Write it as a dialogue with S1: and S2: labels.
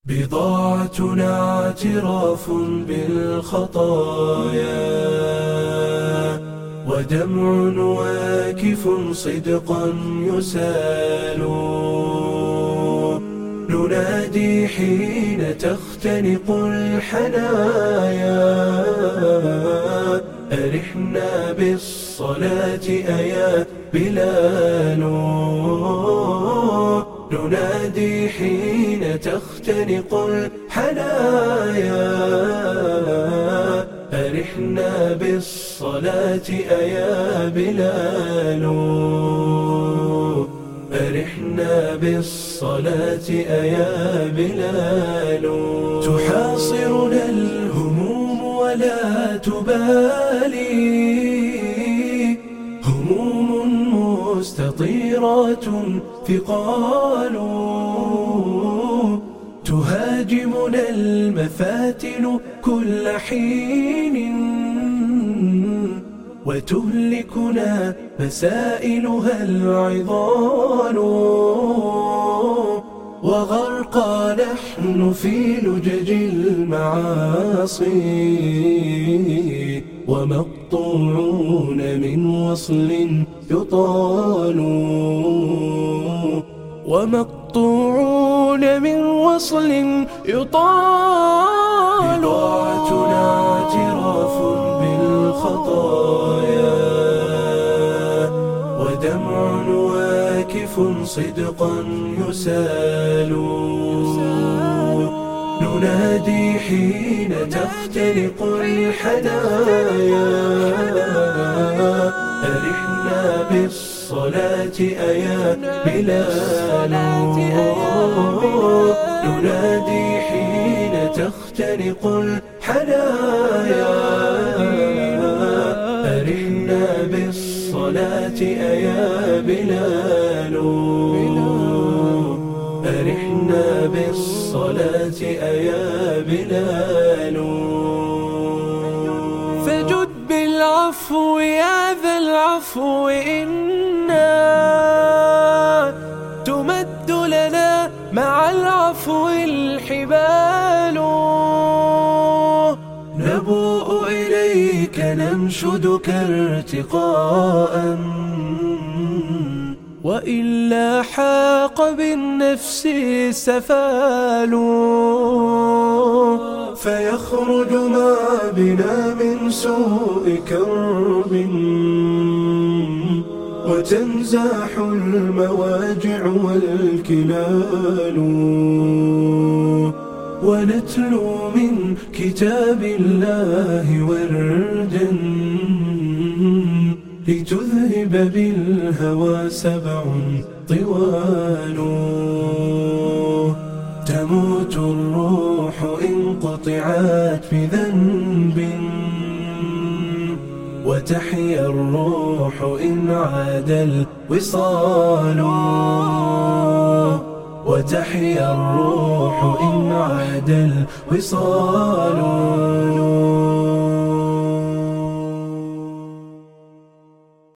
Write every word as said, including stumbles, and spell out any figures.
S1: بضاعتنا اعتراف بالخطايا، ودمع واكف صدقا يسال. ننادي حين تختنق الحنايا، أرحنا بالصلاة أيا بلال. ننادي حين تختنق الحنايا، أرحنا بالصلاة أيا بلال. أرحنا بالصلاة أيا بلال. تحاصرنا الهموم ولا تبالي، هموم مستطيرات ثقال. تهاجمنا المفاتن كل حين، وتهلكنا مسائلها العظال. وغرقى نحن في لجج المعاصي، ومقطوعون من وصل يطال. ومقطوعون من وصل يطال. بضاعتنا اعتراف بالخطايا، ودمع واكف صدقا يسال. ننادي حين تختنق الحنايا، أرحنا بالصلاة أيا بلال. ننادي حين تختنق الحنايا، أرحنا بالصلاة أيا بلال. أرحنا بالصلاة أيا بلال. فجد بالعفو يا ذا العفو، إنا تمد لنا مع العفو الحبال. نبوء إليك ننشدك ارتقاء، وإلا حاق بالنفس سفال. فيخرج ما بنا من سوء كرب، وتنزاح المواجع والكلال. ونتلو من كتاب الله وردا، لتذهب بالهوى سبع طوال. تموت الروح إن قطعت بذنب، وتحيا الروح إن عاد الوصال. وتحيا الروح إن عاد الوصال.